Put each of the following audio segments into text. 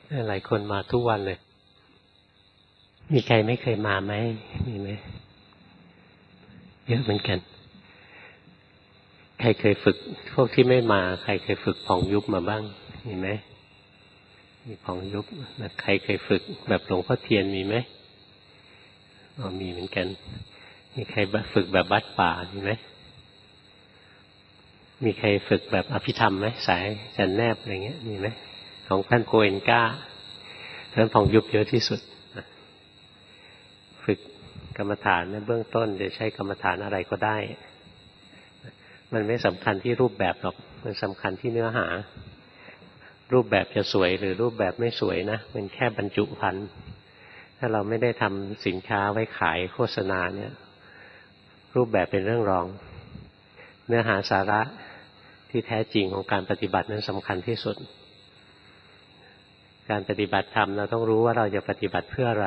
หลายคนมาทุกวันเลยมีใครไม่เคยมาไหมมีไหมเยอะเหมือนกันใครเคยฝึกพวกที่ไม่มาใครเคยฝึกผ่องยุบมาบ้างมีไหมมีผ่องยุบใครเคยฝึกแบบหลวงพ่อเทียนมีไหมอ๋อมีเหมือนกันมีใครฝึกแบบวัดป่ามีไหมมีใครฝึกแบบอภิธรรมไหมสายจันแนบอะไรเงี้ยมีไหมของท่านโกเอนก้าท่านผ่องยุบเยอะที่สุดฝึกกรรมฐานในเบื้องต้นจะใช้กรรมฐานอะไรก็ได้มันไม่สำคัญที่รูปแบบหรอกมันสำคัญที่เนื้อหารูปแบบจะสวยหรือรูปแบบไม่สวยนะมันแค่บรรจุภัณฑ์ถ้าเราไม่ได้ทำสินค้าไว้ขายโฆษณาเนี่ยรูปแบบเป็นเรื่องรองเนื้อหาสาระที่แท้จริงของการปฏิบัตินั้นสำคัญที่สุดการปฏิบัติธรรมเราต้องรู้ว่าเราจะปฏิบัติเพื่ออะไร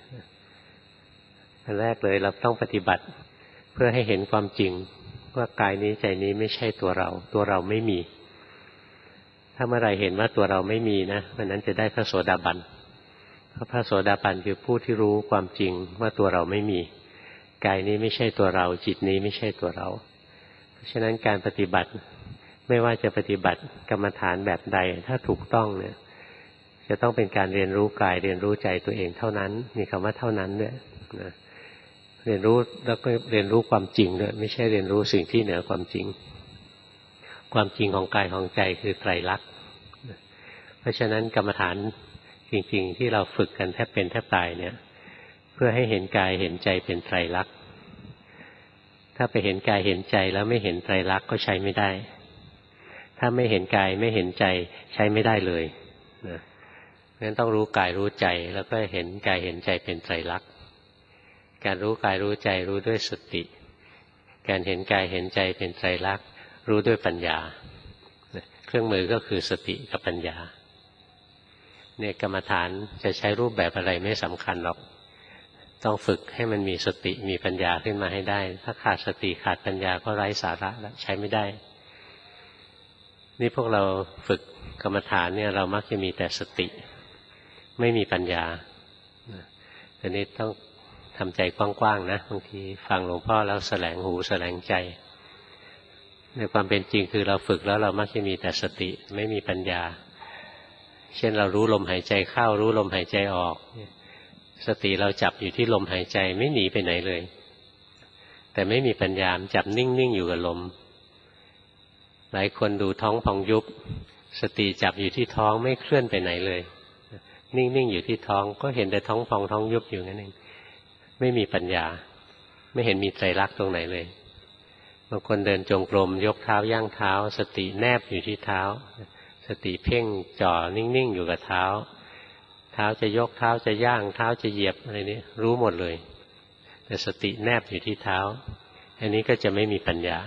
อันแรกเลยเราต้องปฏิบัติเพื่อให้เห็นความจริงว่ากายนี้ใจนี้ไม่ใช่ตัวเราตัวเราไม่มีถ้าเมื่อไรเห็นว่าตัวเราไม่มีนะวันนั้นจะได้พระโสดาบันเพราะพระโสดาบันคือผู้ที่รู้ความจริงว่าตัวเราไม่มีกายนี้ไม่ใช่ตัวเราจิตนี้ไม่ใช่ตัวเราเพราะฉะนั้นการปฏิบัติไม่ว่าจะปฏิบัติกรรมฐานแบบใดถ้าถูกต้องเนี่ยจะต้องเป็นการเรียนรู้กายเรียนรู้ใจตัวเองเท่านั้นมีคำว่าเท่านั้นด้วยนะเรียนรู้แล้วก็เรียนรู้ความจริงด้วยไม่ใช่เรียนรู้สิ่งที่เหนือความจริงความจริงของกายของใจคือไตรลักษณ์เพราะฉะนั้นกรรมฐานจริงๆที่เราฝึกกันแทบเป็นแทบตายเนี่ยเพื่อให้เห็นกายเห็นใจเป็นไตรลักษณ์ถ้าไปเห็นกายเห็นใจแล้วไม่เห็นไตรลักษณ์ก็ใช้ไม่ได้ถ้าไม่เห็นกายไม่เห็นใจใช้ไม่ได้เลยนะงั้นต้องรู้กายรู้ใจแล้วก็เห็นกายเห็นใจเป็นไตรลักษณ์การรู้กายรู้ใจรู้ด้วยสติการเห็นกายเห็นใจเป็นไตรลักษณ์รู้ด้วยปัญญาเครื่องมือก็คือสติกับปัญญาเนี่ยกรรมฐานจะใช้รูปแบบอะไรไม่สำคัญหรอกต้องฝึกให้มันมีสติมีปัญญาขึ้นมาให้ได้ถ้าขาดสติขาดปัญญาก็ไร้สาระแล้วใช้ไม่ได้นี่พวกเราฝึกกรรมฐานเนี่ยเรามักจะมีแต่สติไม่มีปัญญาอันนี้ต้องทำใจกว้างๆนะบางทีฟังหลวงพ่อแล้วแสลงหูแสลงใจในความเป็นจริงคือเราฝึกแล้วเรามักจะมีแต่สติไม่มีปัญญาเช่นเรารู้ลมหายใจเข้ารู้ลมหายใจออกสติเราจับอยู่ที่ลมหายใจไม่หนีไปไหนเลยแต่ไม่มีปัญญาจับนิ่งๆอยู่กับลมหลายคนดูท้องพองยุบสติจับอยู่ที่ท้องไม่เคลื่อนไปไหนเลยนิ่งๆอยู่ที่ท้องก็เห็นแต่ท้องพองท้องยุบอยู่นั่นเองไม่มีปัญญาไม่เห็นมีไตรลักษณ์ตรงไหนเลยบางคนเดินจงกรมยกเท้าย่างเท้าสติแนบอยู่ที่เท้าสติเพ่งจ่อนิ่งๆอยู่กับเท้าเท้าจะยกเท้าจะย่างเท้าจะเหยียบอะไรนี้รู้หมดเลยแต่สติแนบอยู่ที่เท้าอันนี้ก็จะไม่มีปัญญา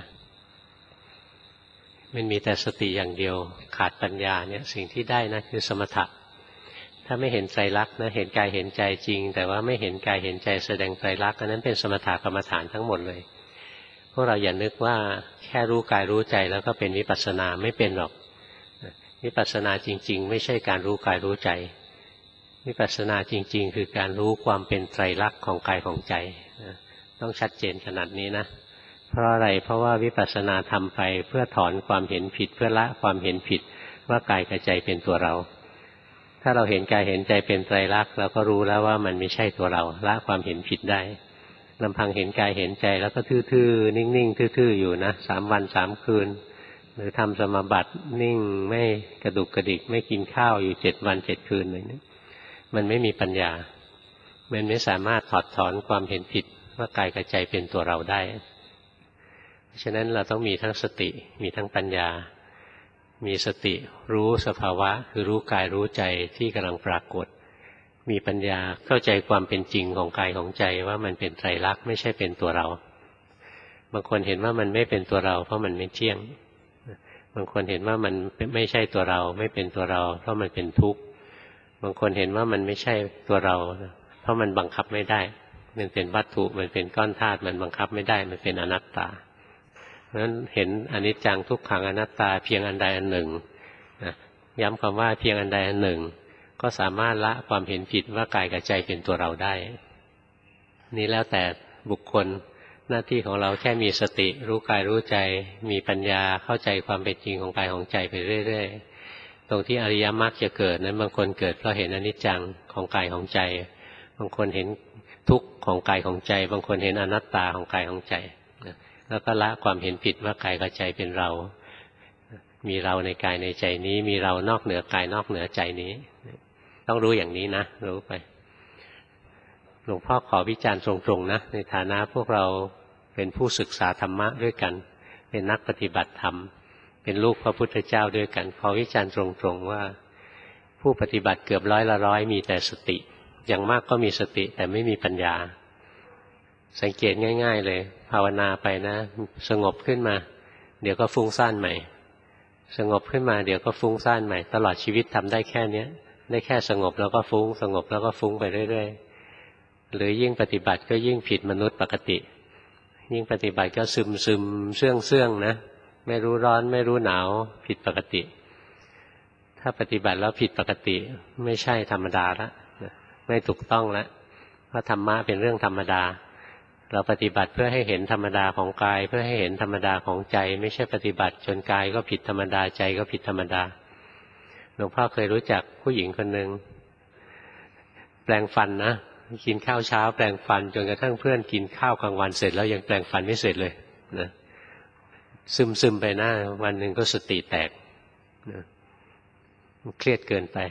มันมีแต่สติอย่างเดียวขาดปัญญาเนี่ยสิ่งที่ได้นะคือสมถะถ้าไม่เห็นไตรลักษณ์นะเห็นกายเห็นใจจริงแต่ว่าไม่เห็นกายเห็นใจแสดงไตรลักษณ์อันนั้นเป็นสมถะกรรมฐานทั้งหมดเลยพวกเราอย่านึกว่าแค่รู้กายรู้ใจแล้วก็เป็นวิปัสสนาไม่เป็นหรอกวิปัสสนาจริงๆไม่ใช่การรู้กายรู้ใจวิปัสสนาจริงๆคือการรู้ความเป็นไตรลักษณ์ของกายของใจต้องชัดเจนขนาดนี้นะเพราะอะไรเพราะว่าวิปัสสนาทำไปเพื่อถอนความเห็นผิดเพื่อละความเห็นผิดว่ากายกับใจเป็นตัวเราถ้าเราเห็นกายเห็นใจเป็นไตรลักษณ์เราก็รู้แล้วว่ามันไม่ใช่ตัวเราละความเห็นผิดได้ลำพังเห็นกายเห็นใจแล้วก็ทื่อๆนิ่งๆทื่อๆอยู่นะ3 วัน 3 คืนหรือทำสมาบัตินิ่งไม่กระดุกกระดิกไม่กินข้าวอยู่7 วัน 7 คืนอะไรนี้มันไม่มีปัญญามันไม่สามารถถอดถอนความเห็นผิดว่ากายกับใจเป็นตัวเราได้เพราะฉะนั้นเราต้องมีทั้งสติมีทั้งปัญญามีสติรู้สภาวะคือรู้กายรู้ใจที่กำลังปรากฏมีปัญญาเข้าใจความเป็นจริงของกายของใจว่ามันเป็นไตรลักษณ์ไม่ใช่เป็นตัวเราบางคนเห็นว่ามันไม่เป็นตัวเราเพราะมันไม่เที่ยงบางคนเห็นว่ามันไม่ใช่ตัวเราไม่เป็นตัวเราเพราะมันเป็นทุกข์บางคนเห็นว่ามันไม่ใช่ตัวเราเพราะมันบังคับไม่ได้มันเป็นวัตถุมันเป็นก้อนธาตุมันบังคับไม่ได้มันเป็นอนัตตาเพราะฉะนั้นเห็นอนิจจังทุกขังอนัตตาเพียงอันใดอันหนึ่งย้ำคำว่าเพียงอันใดอันหนึ่งก็สามารถละความเห็นผิดว่ากายกับใจเป็นตัวเราได้นี่แล้วแต่บุคคลหน้าที่ของเราแค่มีสติรู้กายรู้ใจมีปัญญาเข้าใจความเป็นจริงของกายของใจไปเรื่อยๆตรงที่อริยมรรคจะเกิดนั้นบางคนเกิดเพราะเห็นอนิจจังของกายของใจบางคนเห็นทุกข์ของกายของใจบางคนเห็นอนัตตาของกายของใจแล้วก็ละความเห็นผิดว่ากายกับใจเป็นเรามีเราในกายในใจนี้มีเรานอกเหนือกายนอกเหนือใจนี้ต้องรู้อย่างนี้นะรู้ไปหลวงพ่อขอวิจารณ์ตรงๆนะในฐานะพวกเราเป็นผู้ศึกษาธรรมะด้วยกันเป็นนักปฏิบัติธรรมเป็นลูกพระพุทธเจ้าด้วยกันขอวิจารณ์ตรงๆว่าผู้ปฏิบัติเกือบ100มีแต่สติอย่างมากก็มีสติแต่ไม่มีปัญญาสังเกตง่ายๆเลยภาวนาไปนะสงบขึ้นมาเดี๋ยวก็ฟุ้งซ่านใหม่สงบขึ้นมาเดี๋ยวก็ฟุ้งซ่านใหม่ตลอดชีวิตทำได้แค่นี้ได้แค่สงบแล้วก็ฟุ้งสงบแล้วก็ฟุ้งไปเรื่อยๆหรือยิ่งปฏิบัติก็ยิ่งผิดมนุษย์ปกติยิ่งปฏิบัติก็ซึมเสื่องนะไม่รู้ร้อนไม่รู้หนาวผิดปกติถ้าปฏิบัติแล้วผิดปกติไม่ใช่ธรรมดาละไม่ถูกต้องแล้วเพราะธรรมะเป็นเรื่องธรรมดาเราปฏิบัติเพื่อให้เห็นธรรมดาของกายเพื่อให้เห็นธรรมดาของใจไม่ใช่ปฏิบัติจนกายก็ผิดธรรมดาใจก็ผิดธรรมดาหลวงพ่อเคยรู้จักผู้หญิงคนหนึ่งแปรงฟันนะกินข้าวเช้าแปรงฟันจนกระทั่งเพื่อนกินข้าวกลางวันเสร็จแล้วยังแปรงฟันไม่เสร็จเลยนะซึมไปหน้าวันหนึ่งก็สติแตกนะเครียดเกินไป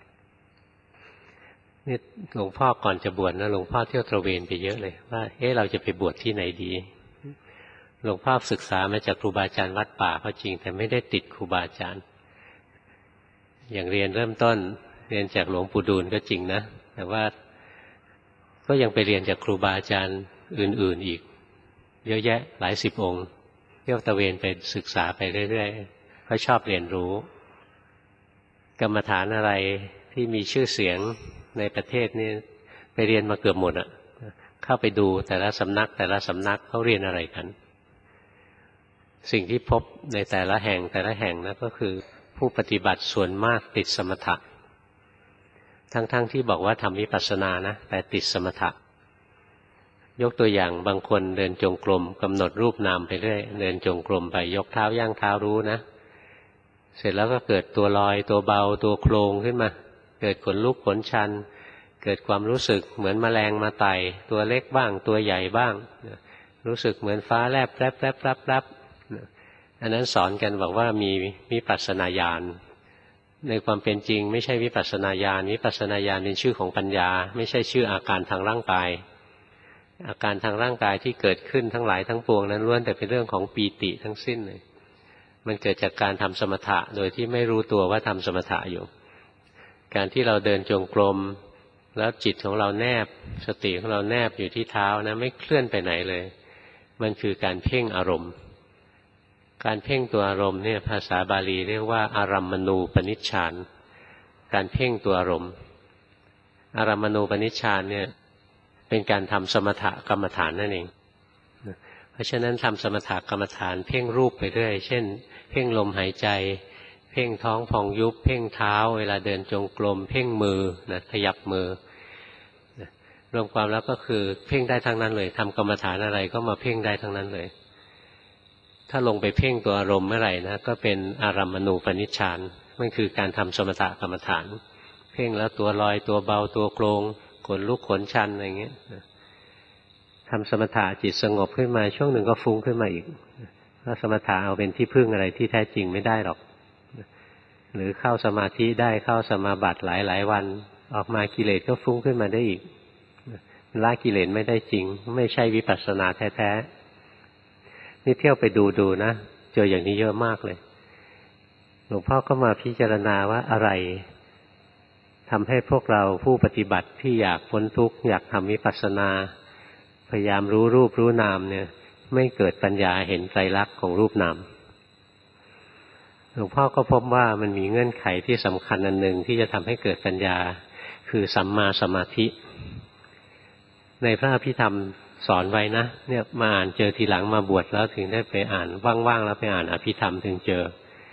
นี่หลวงพ่อก่อนจะบวชนะหลวงพ่อเที่ยวตระเวนไปเยอะเลยว่าเราจะไปบวชที่ไหนดีหลวงพ่อศึกษามาจากครูบาอาจารย์วัดป่าก็จริงแต่ไม่ได้ติดครูบาอาจารย์อย่างเรียนเริ่มต้นเรียนจากหลวงปู่ดูลก็จริงนะแต่ว่าก็ยังไปเรียนจากครูบาอาจารย์อื่นๆอีกเยอะแยะหลายสิบองค์เที่ยวตระเวนไปศึกษาไปเรื่อยๆเขาชอบเรียนรู้กรรมฐานอะไรที่มีชื่อเสียงในประเทศนี่ไปเรียนมาเกือบหมดอ่ะเข้าไปดูแต่ละสำนักเขาเรียนอะไรกันสิ่งที่พบในแต่ละแห่งนะก็คือผู้ปฏิบัติส่วนมากติดสมถะทั้งที่บอกว่าทำวิปัสสนานะแต่ติดสมถะยกตัวอย่างบางคนเดินจงกรมกำหนดรูปนามไปเรื่อยเดินจงกรมไปยกเท้าย่างเท้ารู้นะเสร็จแล้วก็เกิดตัวลอยตัวเบาตัวโครงขึ้นมาเกิดขนลุกขนชันเกิดความรู้สึกเหมือนแมลงมาไต่ตัวเล็กบ้างตัวใหญ่บ้างรู้สึกเหมือนฟ้าแลบรับอันนั้นสอนกันบอกว่ามีวิปัสสนาญาณในความเป็นจริงไม่ใช่วิปัสสนาญาณวิปัสสนาญาณเป็นชื่อของปัญญาไม่ใช่ชื่ออาการทางร่างกายอาการทางร่างกายที่เกิดขึ้นทั้งหลายทั้งปวงนั้นล้วนแต่เป็นเรื่องของปีติทั้งสิ้นเลยมันเกิดจากการทำสมถะโดยที่ไม่รู้ตัวว่าทำสมถะอยู่การที่เราเดินจงกรมแล้วจิตของเราแนบสติของเราแนบอยู่ที่เท้านะไม่เคลื่อนไปไหนเลยมันคือการเพ่งอารมณ์การเพ่งตัวอารมณ์เนี่ยภาษาบาลีเรียกว่าอารัมมณูปนิชฌานการเพ่งตัวอารมณ์อารัมมณูปนิชฌานเนี่ยเป็นการทำสมถกรรมฐานนั่นเองเพราะฉะนั้นทำสมถกรรมฐานเพ่งรูปไปเรื่อยเช่นเพ่งลมหายใจเพ่งท้องพองยุบเพ่งเท้าเวลาเดินจงกรมเพ่งมือนะขยับมือรวมความแล้วก็คือเพ่งได้ทั้งนั้นเลยทำกรรมฐานอะไรก็มาเพ่งได้ทั้งนั้นเลยถ้าลงไปเพ่งตัวอารมณ์เมื่อไหร่นะก็เป็นอารัมมณูปนิชฌานมันคือการทำสมถกรรมฐานเพ่งแล้วตัวลอยตัวเบาตัวโครงขนลุกขนชันอะไรเงี้ยทำสมถะจิตสงบขึ้นมาช่วงหนึ่งก็ฟุ้งขึ้นมาอีกถ้าสมถะเอาเป็นที่พึ่งอะไรที่แท้จริงไม่ได้หรอกหรือเข้าสมาธิได้เข้าสมาบัติหลายวันออกมากิเลสก็ฟุ้งขึ้นมาได้อีกละกิเลสไม่ได้จริงไม่ใช่วิปัสสนาแท้ๆนี่เที่ยวไปดูนะเจออย่างนี้เยอะมากเลยหลวงพ่อก็มาพิจารณาว่าอะไรทำให้พวกเราผู้ปฏิบัติที่อยากพ้นทุกข์อยากทำวิปัสสนาพยายามรู้รูปรู้นามเนี่ยไม่เกิดปัญญาเห็นไตรลักษณ์ของรูปนามหลวงพ่อก็พบว่ามันมีเงื่อนไขที่สำคัญอันหนึ่งที่จะทำให้เกิดปัญญาคือสัมมาสมาธิในพระอภิธรรมสอนไว้นะเนี่ยมาอ่านเจอทีหลังมาบวชแล้วถึงได้ไปอ่านว่างๆแล้วไปอ่านอภิธรรมถึงเจอพ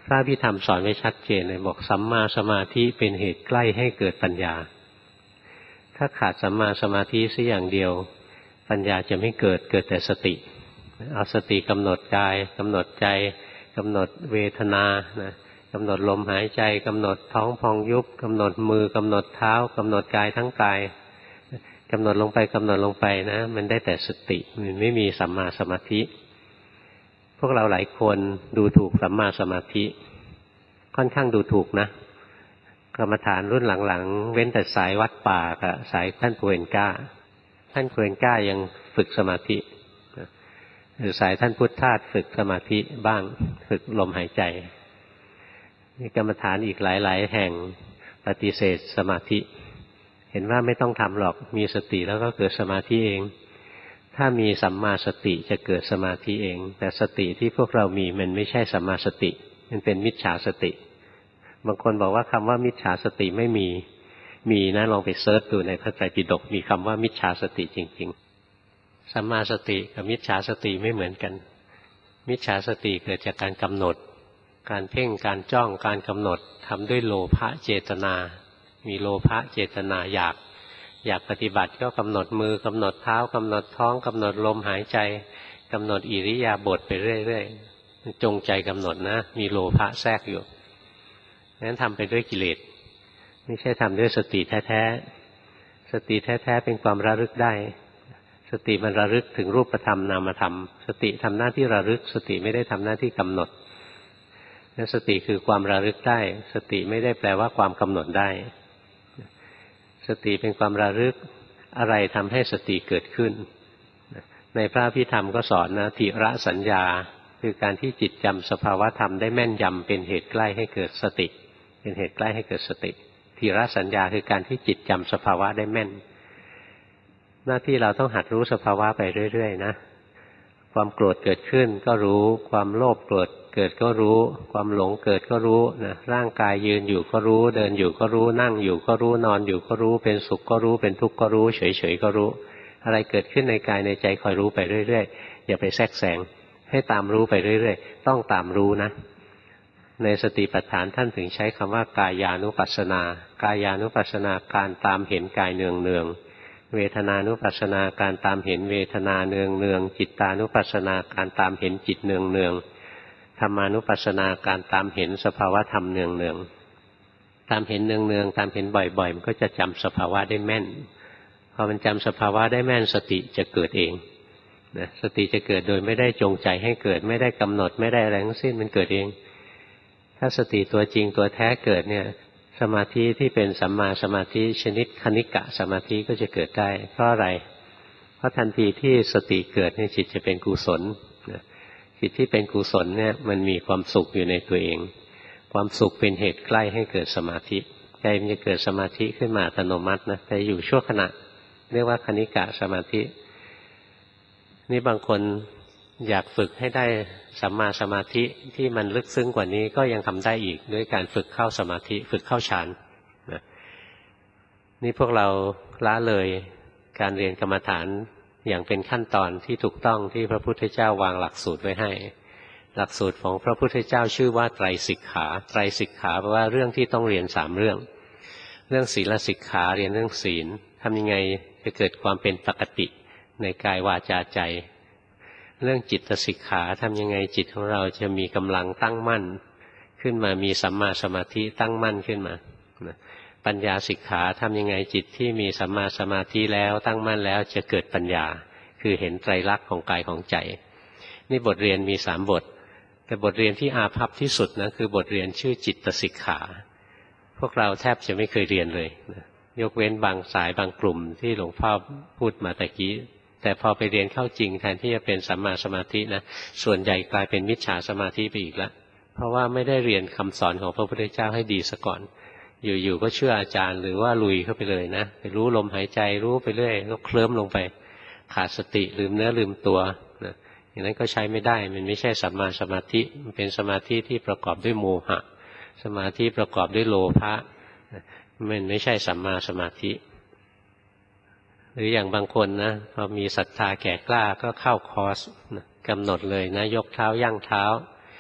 ระพิธรรมสอนไว้ชัดเจนเลยบอกสัมมาสมาธิเป็นเหตุใกล้ให้เกิดปัญญาถ้าขาดสัมมาสมาธิสักอย่างเดียวปัญญาจะไม่เกิดแต่สติเอาสติกำหนดกายกำหนดใจกำหนดเวทนานะกำหนดลมหายใจกำหนดท้องพองยุบกำหนดมือกำหนดเท้ากำหนดกายทั้งกายกำหนดลงไปนะมันได้แต่สติมันไม่มีสัมมาสมาธิพวกเราหลายคนดูถูกสัมมาสมาธิค่อนข้างดูถูกนะกรรมฐานรุ่นหลังๆเว้นแต่สายวัดป่ากับสายท่านโคเอนก้าท่านโคเอนก้ายังฝึกสมาธิหรือสายท่านพุทธทาสฝึกสมาธิบ้างฝึกลมหายใจมีกรรมฐานอีกหลายๆแห่งปฏิเสธสมาธิเห็นว่าไม่ต้องทำหรอกมีสติแล้วก็เกิดสมาธิเองถ้ามีสัมมาสติจะเกิดสมาธิเองแต่สติที่พวกเรามีมันไม่ใช่สัมมาสติมันเป็นมิจฉาสติบางคนบอกว่าคำว่ามิจฉาสติไม่มีนะลองไปเซิร์ชดูในพระไตรปิฎกมีคำว่ามิจฉาสติจริงๆสัมมาสติกับมิจฉาสติไม่เหมือนกันมิจฉาสติเกิดจากการกำหนดการเพ่งการจ้องการกำหนดทำด้วยโลภะเจตนามีโลภะเจตนาอยากปฏิบัติก็กำหนดมือกำหนดเท้ากำหนดท้องกำหนดลมหายใจกำหนดอิริยาบถไปเรื่อยๆจงใจกำหนดนะมีโลภะแทรกอยู่นั้นทำไปด้วยกิเลสไม่ใช่ทำด้วยสติแท้ๆสติแท้ๆเป็นความระลึกได้สติมันระลึกถึงรูปธรรมนามธรรมสติทำหน้าที่ระลึกสติไม่ได้ทำหน้าที่กำหนดนั้นสติคือความระลึกได้สติไม่ได้แปลว่าความกำหนดได้สติเป็นความระลึกอะไรทำให้สติเกิดขึ้นในพระอภิธรรมก็สอนนะทิระสัญญาคือการที่จิตจำสภาวะธรรมได้แม่นยำเป็นเหตุใกล้ให้เกิดสติเป็นเหตุใกล้ให้เกิดสติทิระสัญญาคือการที่จิตจำสภาวะได้แม่นหน้าที่เราต้องหัดรู้สภาวะไปเรื่อยๆนะความโกรธเกิดขึ้นก็รู้ความโลภโกรธเกิดก็รู้ความหลงเกิดก็รู้นะร่างกายยืนอยู่ก็รู้เดินอยู่ก็รู้นั่งอยู่ก็รู้นอนอยู่ก็รู้เป็นสุขก็รู้เป็นทุกข์ก็รู้เฉยๆก็รู้อะไรเกิดขึ้นในกายในใจคอยรู้ไปเรื่อยๆอย่าไปแทรกแซงให้ตามรู้ไปเรื่อยๆต้องตามรู้นะในสติปัฏฐานท่านถึงใช้คำว่ากายานุปัสสนากายานุปัสสนาการตามเห็นกายเนืองๆเวทนานุปัสสนาการตามเห็นเวทนาเนืองๆจิตตานุปัสสนาการตามเห็นจิตเนืองๆธรรมานุปัสสนาการตามเห็นสภาวะธรรมเนืองๆตามเห็นเนืองๆตามเห็นบ่อยๆมันก็จะจำสภาวะได้แม่นพอมันจำสภาวะได้แม่นสติจะเกิดเองนะสติจะเกิดโดยไม่ได้จงใจให้เกิดไม่ได้กำหนดไม่ได้อะไรทั้งสิ้นมันเกิดเองถ้าสติตัวจริงตัวแท้เกิดเนี่ยสมาธิที่เป็นสัมมาสมาธิชนิดคณิกะสมาธิก็จะเกิดได้เพราะอะไรเพราะทันทีที่สติเกิดเนี่ยจิตจะเป็นกุศลจิตที่เป็นกุศลเนี่ยมันมีความสุขอยู่ในตัวเองความสุขเป็นเหตุใกล้ให้เกิดสมาธิใจมันจะเกิดสมาธิขึ้นมาอัตโนมัตินะแต่อยู่ชั่วขณะเรียกว่าคณิกะสมาธินี่บางคนอยากฝึกให้ได้สัมมาสมาธิที่มันลึกซึ้งกว่านี้ก็ยังทำได้อีกด้วยการฝึกเข้าสมาธิฝึกเข้าฌานนะนี่พวกเราละเลยการเรียนกรรมฐานอย่างเป็นขั้นตอนที่ถูกต้องที่พระพุทธเจ้าวางหลักสูตรไว้ให้หลักสูตรของพระพุทธเจ้าชื่อว่าไตรสิกขาไตรสิกขาแปลว่าเรื่องที่ต้องเรียน3เรื่องศีลสิกขาเรียนเรื่องศีลทำยังไงจะเกิดความเป็นปกติในกายวาจาใจเรื่องจิตสิกขาทำยังไงจิตของเราจะมีกำลังตั้งมั่นขึ้นมามีสัมมาสมาธิตั้งมั่นขึ้นมาปัญญาสิกขาทำยังไงจิตที่มีสัมมาสมาธิแล้วตั้งมั่นแล้วจะเกิดปัญญาคือเห็นไตรลักษณ์ของกายของใจนี่บทเรียนมี3บทแต่บทเรียนที่อาภัพที่สุดนะคือบทเรียนชื่อจิตสิกขาพวกเราแทบจะไม่เคยเรียนเลยยกเว้นบางสายบางกลุ่มที่หลวงพ่อพูดมาตะกี้แต่พอไปเรียนเข้าจริงแทนที่จะเป็นสัมมาสมาธินะส่วนใหญ่กลายเป็นมิจฉาสมาธิไปอีกแล้วเพราะว่าไม่ได้เรียนคำสอนของพระพุทธเจ้าให้ดีซะก่อนอยู่ๆก็เชื่ออาจารย์หรือว่าลุยเข้าไปเลยนะไปรู้ลมหายใจรู้ไปเรื่อยแล้วเคลิ้มลงไปขาดสติลืมเนื้อลืมตัวนะอย่างนั้นก็ใช้ไม่ได้มันไม่ใช่สัมมาสมาธิมันเป็นสมาธิที่ประกอบด้วยโมหะสมาธิประกอบด้วยโลภะมันไม่ใช่สัมมาสมาธิหรืออย่างบางคนนะพอมีศรัทธาแก่กล้าก็เข้าคอร์สกำหนดเลยนะยกเท้าย่างเท้า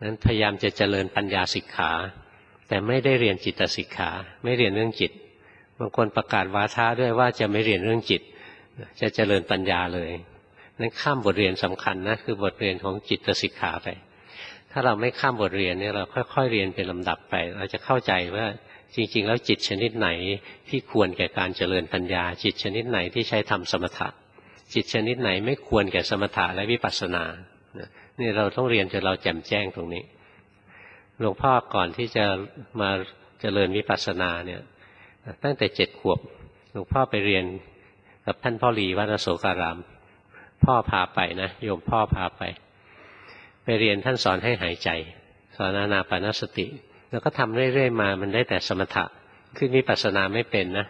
นั้นพยายามจะเจริญปัญญาสิกขาแต่ไม่ได้เรียนจิตสิกขาไม่เรียนเรื่องจิตบางคนประกาศวาทะด้วยว่าจะไม่เรียนเรื่องจิตจะเจริญปัญญาเลยนั้นข้ามบทเรียนสำคัญนะคือบทเรียนของจิตสิกขาไปถ้าเราไม่ข้ามบทเรียนเนี่ยเราค่อยๆเรียนเป็นลำดับไปเราจะเข้าใจว่าจริงๆแล้วจิตชนิดไหนที่ควรแก่การเจริญปัญญาจิตชนิดไหนที่ใช้ทำสมถะจิตชนิดไหนไม่ควรแก่สมถะและวิปัสสนานี่เราต้องเรียนจนเราแจ่มแจ้งตรงนี้หลวงพ่อก่อนที่จะมาเจริญวิปัสสนาเนี่ยตั้งแต่7 ขวบหลวงพ่อไปเรียนกับท่านพ่อหลีวัดอโศการามพ่อพาไปนะโยมพ่อพาไปเรียนท่านสอนให้หายใจสอนอานาปานสติแล้วก็ทำเรื่อยๆมามันได้แต่สมถะขึ้นวิปัสสนาไม่เป็นนะ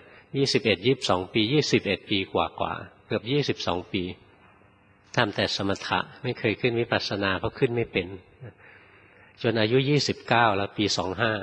21-22 ปี21 ปีกว่าๆเกือบ22 ปีทำแต่สมถะไม่เคยขึ้นวิปัสสนาเพราะขึ้นไม่เป็นจนอายุ29แล้วปี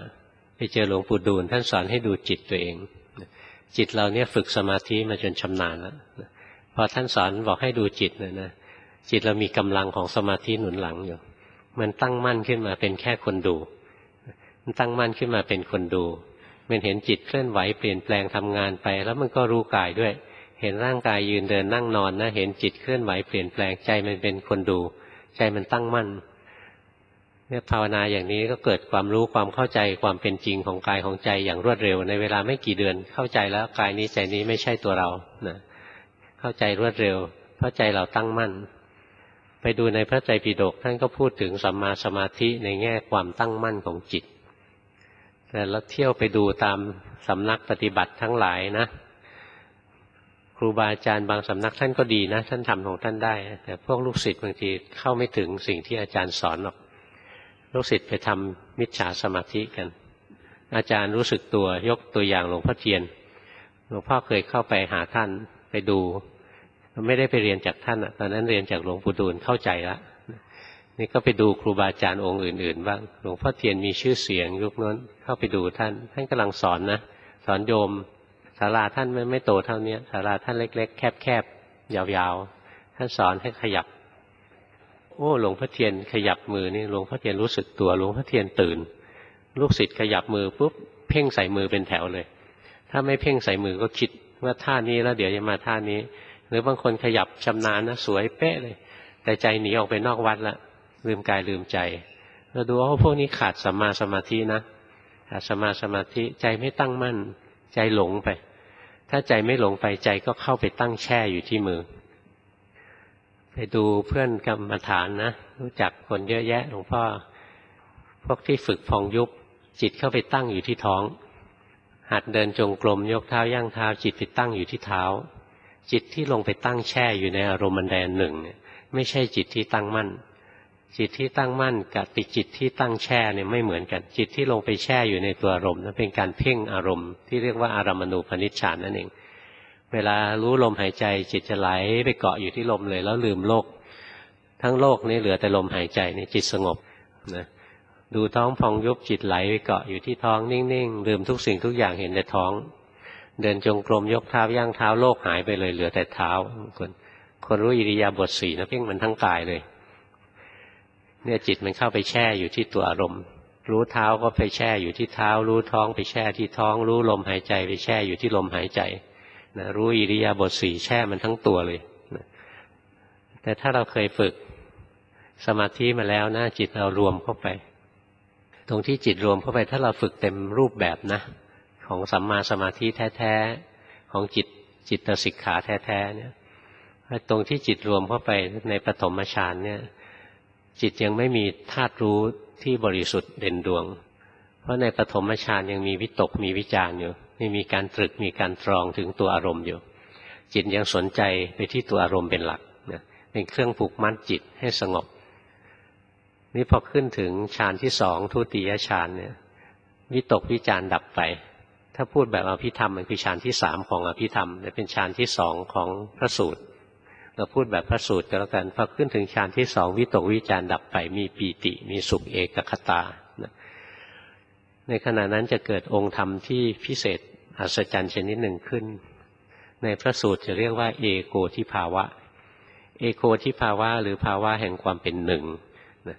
25ไปเจอหลวงปู่ดูลท่านสอนให้ดูจิตตัวเองจิตเราเนี่ยฝึกสมาธิมาจนชำนาญแล้วพอท่านสอนบอกให้ดูจิตนะจิตเรามีกำลังของสมาธิหนุนหลังอยู่มันตั้งมั่นขึ้นมาเป็นแค่คนดูมันตั้งมั่นขึ้นมาเป็นคนดูมันเห็นจิตเคลื่อนไหวเปลี่ยนแปลงทำงานไปแล้วมันก็รู้กายด้วยเห็นร่างกายยืนเดินนั่งนอนนะเห็นจิตเคลื่อนไหวเปลี่ยนแปลงใจมันเป็นคนดูใจมันตั้งมั่นเนี่ยภาวนาอย่างนี้ก็เกิดความรู้ความเข้าใจความเป็นจริงของกายของใจอย่างรวดเร็วในเวลาไม่กี่เดือนเข้าใจแล้วกายนี้ใจนี้ไม่ใช่ตัวเรานะเข้าใจรวดเร็วเพราะใจเราตั้งมั่นไปดูในพระไตรปิฎกท่านก็พูดถึงสัมมาสมาธิในแง่ความตั้งมั่นของจิตแต่เราเที่ยวไปดูตามสำนักปฏิบัติทั้งหลายนะครูบาอาจารย์บางสำนักท่านก็ดีนะท่านทำของท่านได้แต่พวกลูกศิษย์บางทีเข้าไม่ถึงสิ่งที่อาจารย์สอนหรอกลูกศิษย์ไปทำมิจฉาสมาธิกันอาจารย์รู้สึกตัวยกตัวอย่างหลวงพ่อเทียนหลวงพ่อเคยเข้าไปหาท่านไปดูไม่ได้ไปเรียนจากท่านตอนนั้นเรียนจากหลวงปู่ดูลเข้าใจแล้วนี่ก็ไปดูครูบาอาจารย์องค์อื่นๆบ้างหลวงพ่อเทียนมีชื่อเสียงยุคนั้นเข้าไปดูท่านกำลังสอนนะสอนโยมศาลาท่านไม่โตเท่านี้ศาลาท่านเล็กๆแคบๆยาวๆท่านสอนให้ขยับโอ้หลวงพ่อเทียนขยับมือนี่หลวงพ่อเทียนรู้สึกตัวหลวงพ่อเทียนตื่นลูกศิษย์ขยับมือปุ๊บเพ่งใส่มือเป็นแถวเลยถ้าไม่เพ่งใส่มือก็คิดว่าท่านี้แล้วเดี๋ยวจะมาท่านี้หรือบางคนขยับชำนาญนะสวยเป๊ะเลยแต่ใจหนีออกไปนอกวัดละลืมกายลืมใจเราดูว่าพวกนี้ขาดสัมมาสมาธินะขาดสัมมาสมาธิใจไม่ตั้งมั่นใจหลงไปถ้าใจไม่หลงไปใจก็เข้าไปตั้งแช่อยู่ที่มือไปดูเพื่อนกรรมฐานนะรู้จักคนเยอะแยะหลวงพ่อพวกที่ฝึกพองยุบจิตเข้าไปตั้งอยู่ที่ท้องหัดเดินจงกรมยกเท้าย่างเท้าจิตไปตั้งอยู่ที่เท้าจิตที่ลงไปตั้งแช่อยู่ในอารมณ์อันใดอันหนึ่งไม่ใช่จิตที่ตั้งมั่นจิตที่ตั้งมั่นกับจิตที่ตั้งแช่เนี่ยไม่เหมือนกันจิตที่ลงไปแช่อยู่ในตัวอารมณ์นั้นเป็นการเพ่งอารมณ์ที่เรียกว่าอารามณูปนิชฌานนั่นเองเวลารู้ลมหายใจจิตจะไหลไปเกาะอยู่ที่ลมเลยแล้วลืมโลกทั้งโลกนี้เหลือแต่ลมหายใจนี่จิตสงบนะดูท้องพองยุบจิตไหลไปเกาะอยู่ที่ท้องนิ่งๆลืมทุกสิ่งทุกอย่างเห็นแต่ท้องเดินจงกรมยกเท้าย่างเท้าโลกหายไปเลยเหลือแต่เท้าคนรู้อิริยาบถ4นะเพ่งมันทั้งกายเลยเนี่ยจิตมันเข้าไปแช่อยู่ที่ตัวอารมณ์รู้เท้าก็ไปแช่อยู่ที่เท้ารู้ท้องไปแช่ที่ท้องรู้ลมหายใจไปแช่อยู่ที่ลมหายใจนะรู้อิริยาบถ4แช่มันทั้งตัวเลยนะแต่ถ้าเราเคยฝึกสมาธิมาแล้วนะจิตเรารวมเข้าไปตรงที่จิตรวมเข้าไปถ้าเราฝึกเต็มรูปแบบนะของสัมมาสมาธิแท้ๆของจิตสิกขาแท้ๆเนี่ยตรงที่จิตรวมเข้าไปในปฐมฌานเนี่ยจิตยังไม่มีธาตุรู้ที่บริสุทธิ์เด่นดวงเพราะในปฐมฌานยังมีวิตกมีวิจารอยู่ยังมีการตรึกมีการตรองถึงตัวอารมณ์อยู่จิตยังสนใจไปที่ตัวอารมณ์เป็นหลักนะเป็นเครื่องผูกมัดจิตให้สงบนี่พอขึ้นถึงฌานที่2ทุติยฌานเนี่ยวิตกวิจารดับไปถ้าพูดแบบอภิธรรมมันคือฌานที่3ของอภิธรรมแต่เป็นฌานที่2ของพระสูตรเราพูดแบบพระสูตรก็แล้วกันพอขึ้นถึงฌานที่2วิตกวิจารดับไปมีปีติมีสุขเอกคตาในขณะนั้นจะเกิดองค์ธรรมที่พิเศษอัศจรรย์ชนิดหนึ่งขึ้นในพระสูตรจะเรียกว่าเอโกทิภาวะเอโกทิภาวะหรือภาวะแห่งความเป็นหนึ่ง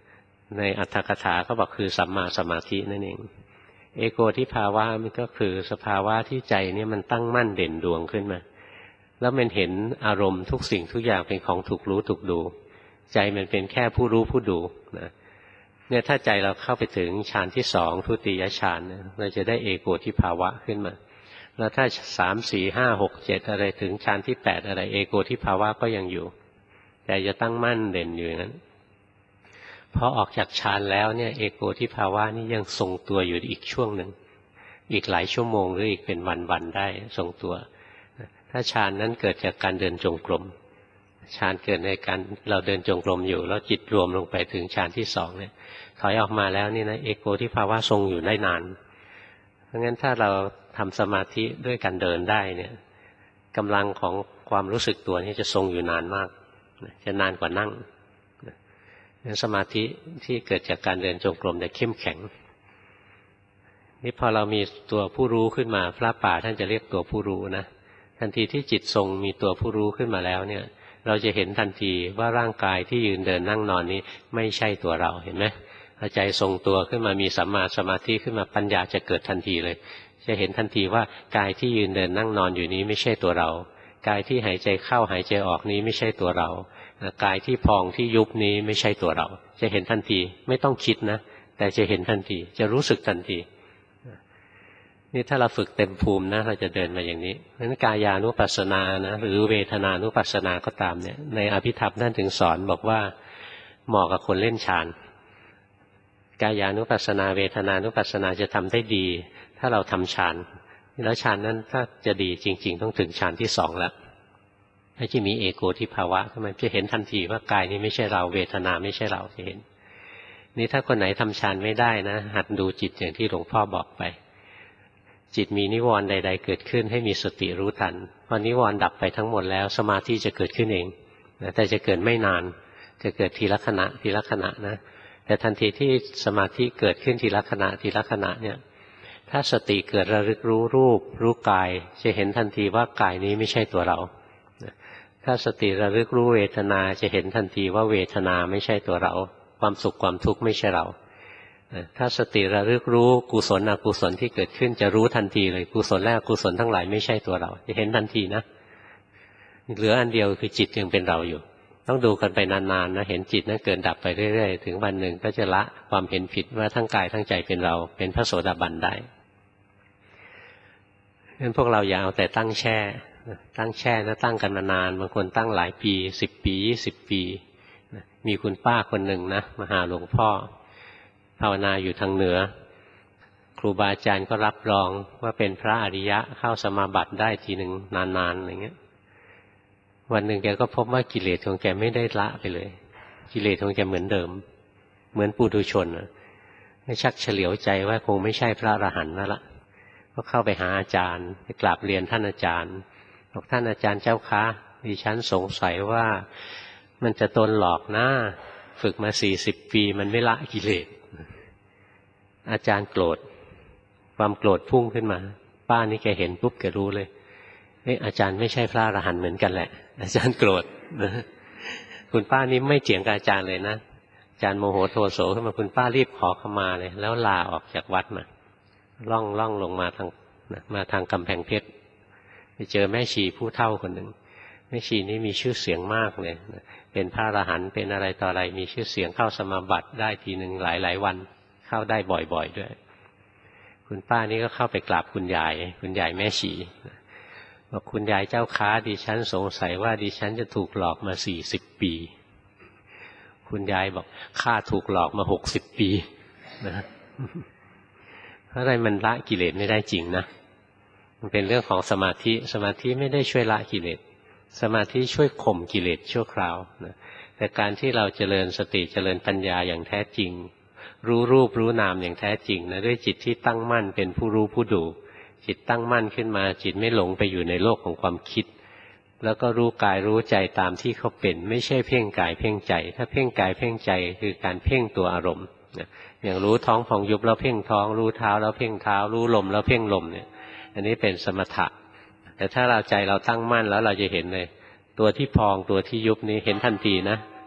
ในอัตถกถาก็บอกคือสัมมาสมาธินั่นเองเอโกทิภาวะมันก็คือสภาวะที่ใจเนี่ยมันตั้งมั่นเด่นดวงขึ้นมาแล้วมันเห็นอารมณ์ทุกสิ่งทุกอย่างเป็นของถูกรู้ถูกดูใจมันเป็นแค่ผู้รู้ผู้ดูนะเนี่ยถ้าใจเราเข้าไปถึงฌานที่สองทุติยฌานเราจะได้เอโกทิภาวะขึ้นมาแล้วถ้าสามสี่ห้าหกเจ็ดอะไรถึงฌานที่แปดอะไรเอโกทิภาวะก็ยังอยู่ใจจะตั้งมั่นเด่นอยู่อย่างนั้นพอออกจากฌานแล้วเนี่ยเอโกทิภาวะนี่ยังทรงตัวอยู่อีกช่วงหนึ่งอีกหลายชั่วโมงหรืออีกเป็นวันๆได้ทรงตัวถ้าฌานนั้นเกิดจากการเดินจงกรมฌานเกิดในการเราเดินจงกรมอยู่แล้วจิตรวมลงไปถึงฌานที่สองเนี่ยถอยออกมาแล้วนี่นะเอโกทิภาวะทรงอยู่ได้นานเพราะงั้นถ้าเราทำสมาธิด้วยการเดินได้เนี่ยกำลังของความรู้สึกตัวนี้จะทรงอยู่นานมากจะนานกว่านั่งสมาธิที่เกิดจากการเดินจงกรมจะเข้มแข็งนี่พอเรามีตัวผู้รู้ขึ้นมาพระป่าท่านจะเรียกตัวผู้รู้นะทันทีที่จิตทรงมีตัวผู้รู้ขึ้นมาแล้วเนี่ยเราจะเห็นทันทีว่าร่างกายที่ยืนเดินนั่งนอนนี้ไม่ใช่ตัวเราเห็นไหมพอใจทรงตัวขึ้นมามีสัมมาสมาธิขึ้นมาปัญญาจะเกิดทันทีเลยจะเห็นทันทีว่ากายที่ยืนเดินนั่งนอนอยู่นี้ไม่ใช่ตัวเรากายที่หายใจเข้าหายใจออกนี้ไม่ใช่ตัวเรากายที่พองที่ยุบนี้ไม่ใช่ตัวเราจะเห็นทันทีไม่ต้องคิดนะแต่จะเห็นทันทีจะรู้สึกทันทีนี่ถ้าเราฝึกเต็มภูมินะเราจะเดินมาอย่างนี้เพราะฉะนั้นกายานุปัสสนานะหรือเวทนานุปัสสนาก็ตามเนี่ยในอภิธรรมท่านถึงสอนบอกว่าเหมาะกับคนเล่นฌานกายานุปัสสนาเวทนานุปัสสนาจะทำได้ดีถ้าเราทำฌานแล้วฌานนั้นถ้าจะดีจริงๆต้องถึงฌานที่สองแล้วถ้าจะมีเอโกทิภาวะมันจะเห็นทันทีว่ากายนี้ไม่ใช่เราเวทนาไม่ใช่เราจะเห็นนี่ถ้าคนไหนทำฌานไม่ได้นะหัดดูจิตอย่างที่หลวงพ่อบอกไปจิตมีนิวรณ์ใดๆเกิดขึ้นให้มีสติรู้ทันพอนิวรณ์ดับไปทั้งหมดแล้วสมาธิจะเกิดขึ้นเองแต่จะเกิดไม่นานจะเกิดทีละขณะทีละขณะนะแต่ทันทีที่สมาธิเกิดขึ้นทีละขณะทีละขณะเนี่ยถ้าสติเกิดระลึกรู้รูปรู้กายจะเห็นทันทีว่ากายนี้ไม่ใช่ตัวเราถ้าสติระลึกรู้เวทนาจะเห็นทันทีว่าเวทนาไม่ใช่ตัวเราความสุขความทุกข์ไม่ใช่เราถ้าสติระลึกรู้กุศลอกุศลที่เกิดขึ้นจะรู้ทันทีเลยกุศลและอกุศลทั้งหลายไม่ใช่ตัวเราจะเห็นทันทีนะเหลืออันเดียวคือจิตยังเป็นเราอยู่ต้องดูกันไปนานๆนะเห็นจิตนั้นเกิดดับไปเรื่อยๆถึงวันหนึ่งก็จะละความเห็นผิดว่าทั้งกายทั้งใจเป็นเราเป็นพระโสดาบันได้งั้นพวกเราอย่าเอาแต่ตั้งแช่นะตั้งกันมานานบางคนตั้งหลายปี10 ปี20 ปีมีคุณป้าคนหนึ่งนะมาหาหลวงพ่อภาวนาอยู่ทางเหนือครูบาอาจารย์ก็รับรองว่าเป็นพระอริยะเข้าสมาบัติได้ทีหนึ่งนานๆอะไรเงี้ยวันหนึ่งแกก็พบว่ากิเลสของแกไม่ได้ละไปเลยกิเลสของแกเหมือนเดิมเหมือนปุถุชนไม่ชักเฉลียวใจว่าคงไม่ใช่พระอรหันต์แล้วล่ะก็เข้าไปหาอาจารย์ไปกราบเรียนท่านอาจารย์บอกท่านอาจารย์เจ้าคะดิฉันสงสัยว่ามันจะตนหลอกนะฝึกมา40 ปีมันไม่ละกิเลสอาจารย์โกรธความโกรธพุ่งขึ้นมาป้านี่แกเห็นปุ๊บแกรู้เลยอาจารย์ไม่ใช่พระอรหันต์เหมือนกันแหละอาจารย์โกรธคุณป้านี่ไม่เถียงกับอาจารย์เลยนะอาจารย์โมโหโทโสขึ้นมาคุณป้ารีบขอขมาเลยแล้วลาออกจากวัดมาล่องลงมาทางกำแพงเพชรไปเจอแม่ชีผู้เฒ่าคนหนึ่งแม่ชีนี่มีชื่อเสียงมากเลยเป็นพระอรหันต์เป็นอะไรต่ออะไรมีชื่อเสียงเข้าสมาบัติได้ทีหนึ่งหลายวันเข้าได้บ่อยๆด้วยคุณป้านี่ก็เข้าไปกราบคุณยายแม่ชีบอกคุณยายเจ้าค้าดิฉันสงสัยว่าดิฉันจะถูกหลอกมา40 ปีคุณยายบอกข้าถูกหลอกมา60 ปีนะเพราะอะไรมันละกิเลสไม่ได้จริงนะมันเป็นเรื่องของสมาธิไม่ได้ช่วยละกิเลสสมาธิช่วยข่มกิเลสชั่วคราวนะแต่การที่เราเจริญสติเจริญปัญญาอย่างแท้จริงรู้รูปรู้นามอย่างแท้จริงนะด้วยจิตที่ตั้งมั่นเป็นผู้รู้ผู้ดูจิตตั้งมั่นขึ้นมาจิตไม่หลงไปอยู่ในโลกของความคิดแล้วก็รู้กายรู้ใจตามที่เขาเป็นไม่ใช่เพ่งกายเพ่งใจถ้าเพ่งกายเพ่งใจคือการเพ่งตัวอารมณ์อย่างรู้ท้องพองยุบแล้วเพ่งท้องรู้เท้าแล้วเพ่งเท้ารู้ลมแล้วเพ่งลมเนี่ยอันนี้เป็นสมถะแต่ถ้าเราใจเราตั้งมั่นแล้วเราจะเห็นเลยตัวที่พองตัวที่ยุบนี้เห็นทันทีนะ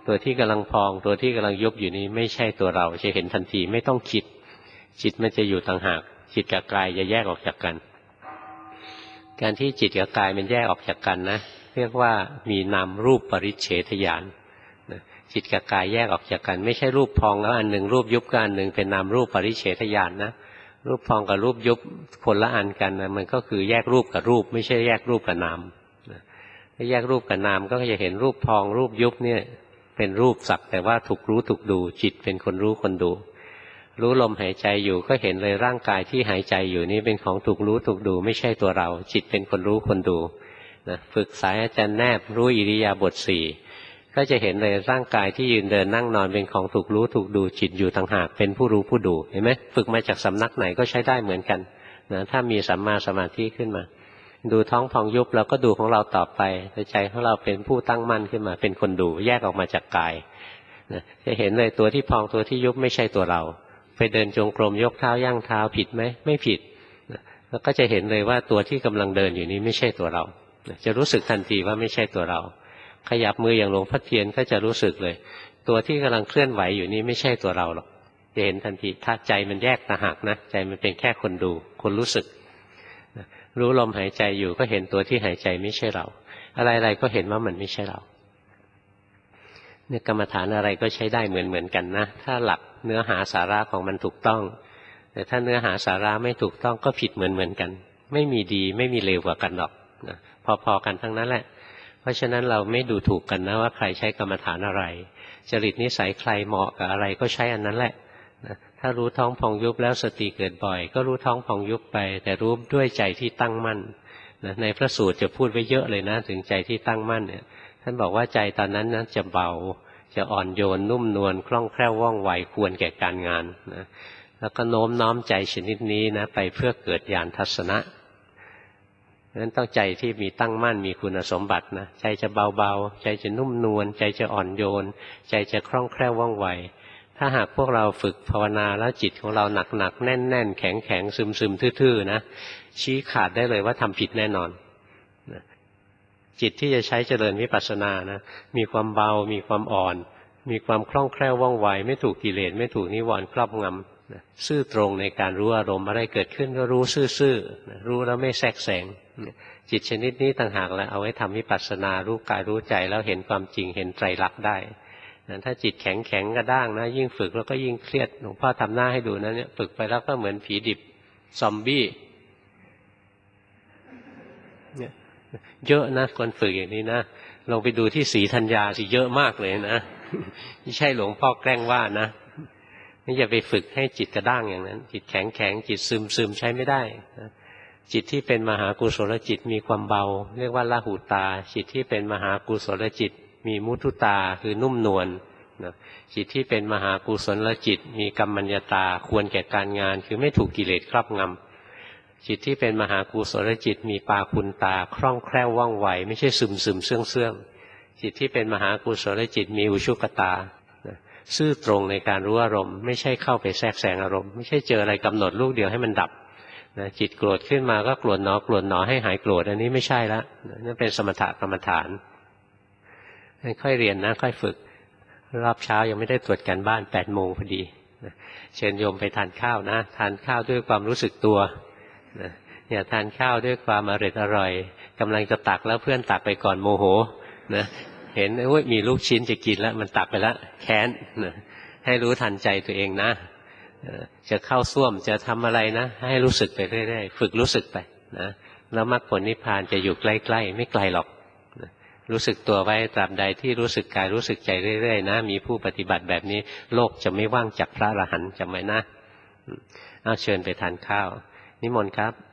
ตัวที่กำลังพองตัวที่กำลังยุบอยู่นี้ไม่ใช่ตัวเราจะเห็นทันทีไม่ต้องคิดจิตมันจะอยู่ต่างหากจิตกับกายจะแยกออกจากกันการที่จิตกับกายมันแยกออกจากกันนะเรียกว่ามีนามรูปปริเฉทญาณจิตกับกายแยกออกจากกันไม่ใช่รูปพองแล้วอันหนึ่งรูปยุบก็อันหนึ่งเป็นนามรูปปริเฉทญาณนะรูปพองกับรูปยุบคนละอันกันนะมันก็คือแยกรูปกับรูปไม่ใช่แยกรูปกับนามถ้าแยกรูปกับนามก็จะเห็นรูปพองรูปยุบเนี่ยเป็นรูปสักแต่ว่าถูกรู้ถูกดูจิตเป็นคนรู้คนดูรู้ลมหายใจอยู่ก็เห็นเลยร่างกายที่หายใจอยู่นี้เป็นของถูกรู้ถูกดูไม่ใช่ตัวเราจิตเป็นคนรู้คนดูนะฝึกสายอาจารย์แนบรู้อิริยาบถสี่ก็จะเห็นเลยร่างกายที่ยืนเดินนั่งนอนเป็นของถูกรู้ถูกดูจิตอยู่ต่างหากเป็นผู้รู้ผู้ดูเห็นไหมฝึกมาจากสำนักไหนก็ใช้ได้เหมือนกันนะถ้ามีสัมมาสมาธิขึ้นมาดูท้องพองยุบเราก็ดูของเราต่อไปใจของเราเป็นผู้ตั้งมั่นขึ้นมาเป็นคนดูแยกออกมาจากกายนะจะเห็นเลยตัวที่พองตัวที่ยุบไม่ใช่ตัวเราไปเดินจงกรมยกเท้าย่างเท้าผิดไหมไม่ผิดแล้วก็จะเห็นเลยว่าตัวที่กำลังเดินอยู่นี้ไม่ใช่ตัวเราจะรู้สึกทันทีว่าไม่ใช่ตัวเราขยับมืออย่างหลวงพ่อเทียนก็จะรู้สึกเลยตัวที่กำลังเคลื่อนไหวอยู่นี้ไม่ใช่ตัวเราหรอกจะเห็นทันทีถ้าใจมันแยกต่างหากนะใจมันเป็นแค่คนดูคนรู้สึกรู้ลมหายใจอยู่ก็เห็นตัวที่หายใจไม่ใช่เราอะไรๆก็เห็นว่ามันไม่ใช่เราเนี่ยกรรมฐานอะไรก็ใช้ได้เหมือนกันนะถ้าหลักเนื้อหาสาระของมันถูกต้องแต่ถ้าเนื้อหาสาระไม่ถูกต้องก็ผิดเหมือนกันไม่มีดีไม่มีเลวกว่ากันหรอกนะพอๆกันทั้งนั้นแหละเพราะฉะนั้นเราไม่ดูถูกกันนะว่าใครใช้กรรมฐานอะไรจริตนิสัยใครเหมาะกับอะไรก็ใช้อันนั้นแหละนะถ้ารู้ท้องพองยุบแล้วสติเกิดบ่อยก็รู้ท้องพองยุบไปแต่รู้ด้วยใจที่ตั้งมั่นนะในพระสูตรจะพูดไว้เยอะเลยนะถึงใจที่ตั้งมั่นเนี่ยท่านบอกว่าใจตอนนั้นนะจะเบาจะอ่อนโยนนุ่มนวลคล่องแคล่วว่องไวควรแก่การงานนะแล้วก็โน้มน้อมใจชนิดนี้นะไปเพื่อเกิดญาณทัศนะนั้นต้องใจที่มีตั้งมั่นมีคุณสมบัตินะใจจะเบาๆใจจะนุ่มนวลใจจะอ่อนโยนใจจะคล่องแคล่วว่องไวถ้าหากพวกเราฝึกภาวนาแล้วจิตของเราหนักๆแน่นๆแข็งๆซึมๆทื่อๆนะชี้ขาดได้เลยว่าทำผิดแน่นอนจิตที่จะใช้เจริญวิปัสสนานะมีความเบามีความอ่อนมีความคล่องแคล่วว่องไวไม่ถูกกิเลสไม่ถูกนิวรณ์ครอบงำซื่อตรงในการรู้อารมณ์อะไรเกิดขึ้นก็รู้ซื่อๆรู้แล้วไม่แทรกแซงจิตชนิดนี้ต่างหากแล้วเอาไว้ทำวิปัสสนารู้กายรู้ใจแล้วเห็นความจริงเห็นไตรลักษณ์ได้ถ้าจิตแข็งกระด้างนะยิ่งฝึกแล้วก็ยิ่งเครียดหลวงพ่อทำหน้าให้ดูนะเนี่ยฝึกไปแล้วก็เหมือนผีดิบซอมบี้เนี่ยเยอะนะคนฝึกอย่างนี้นะลองไปดูที่ศรีธัญญาสิเยอะมากเลยนะไม่ใช่หลวงพ่อแกล้งว่านะนี่อย่าไปฝึกให้จิตกระด้างอย่างนั้นจิตแข็งจิตซึมใช้ไม่ได้นะจิตที่เป็นมหากุศลจิตมีความเบาเรียกว่าละหุตาจิตที่เป็นมหากุศลจิตมีมุทุตาคือนุ่มนวลนะจิตที่เป็นมหากุศลจิตมีกัมมัญญตาควรแก่การงานคือไม่ถูกกิเลสครอบงำจิตที่เป็นมหากุศลจิตมีปาคุณตาคล่องแคล่วว่องไวไม่ใช่ซึมเสื่องจิตที่เป็นมหากุศลจิตมีอุชุกตาซื่อตรงในการรู้อารมณ์ไม่ใช่เข้าไปแทรกแซงอารมณ์ไม่ใช่เจออะไรกำหนดลูกเดียวให้มันดับนะจิตโกรธขึ้นมาก็โกรธหนอให้หายโกรธอันนี้ไม่ใช่ละนั่นเป็นสมถกรรมฐานค่อยเรียนนะค่อยฝึกรอบเช้ายังไม่ได้ตรวจการบ้าน8 โมงพอดีเชิญโยมไปทานข้าวนะทานข้าวด้วยความรู้สึกตัวอย่าทานข้าวด้วยความอร่อยกำลังจะตักแล้วเพื่อนตักไปก่อนโมโหนะเห็นว่ามีลูกชิ้นจะกินแล้วมันตักไปแล้วแค้นนะให้รู้ทันใจตัวเองนะจะเข้าส้วมจะทำอะไรนะให้รู้สึกไปเรื่อยๆฝึกรู้สึกไปนะแล้วมรรคผลนิพพานจะอยู่ใกล้ๆไม่ไกลหรอกรู้สึกตัวไว้ตราบใดที่รู้สึกกายรู้สึกใจเรื่อยๆนะมีผู้ปฏิบัติแบบนี้โลกจะไม่ว่างจากพระอรหันต์จำไว้นะเอาเชิญไปทานข้าวนิมนต์ครับ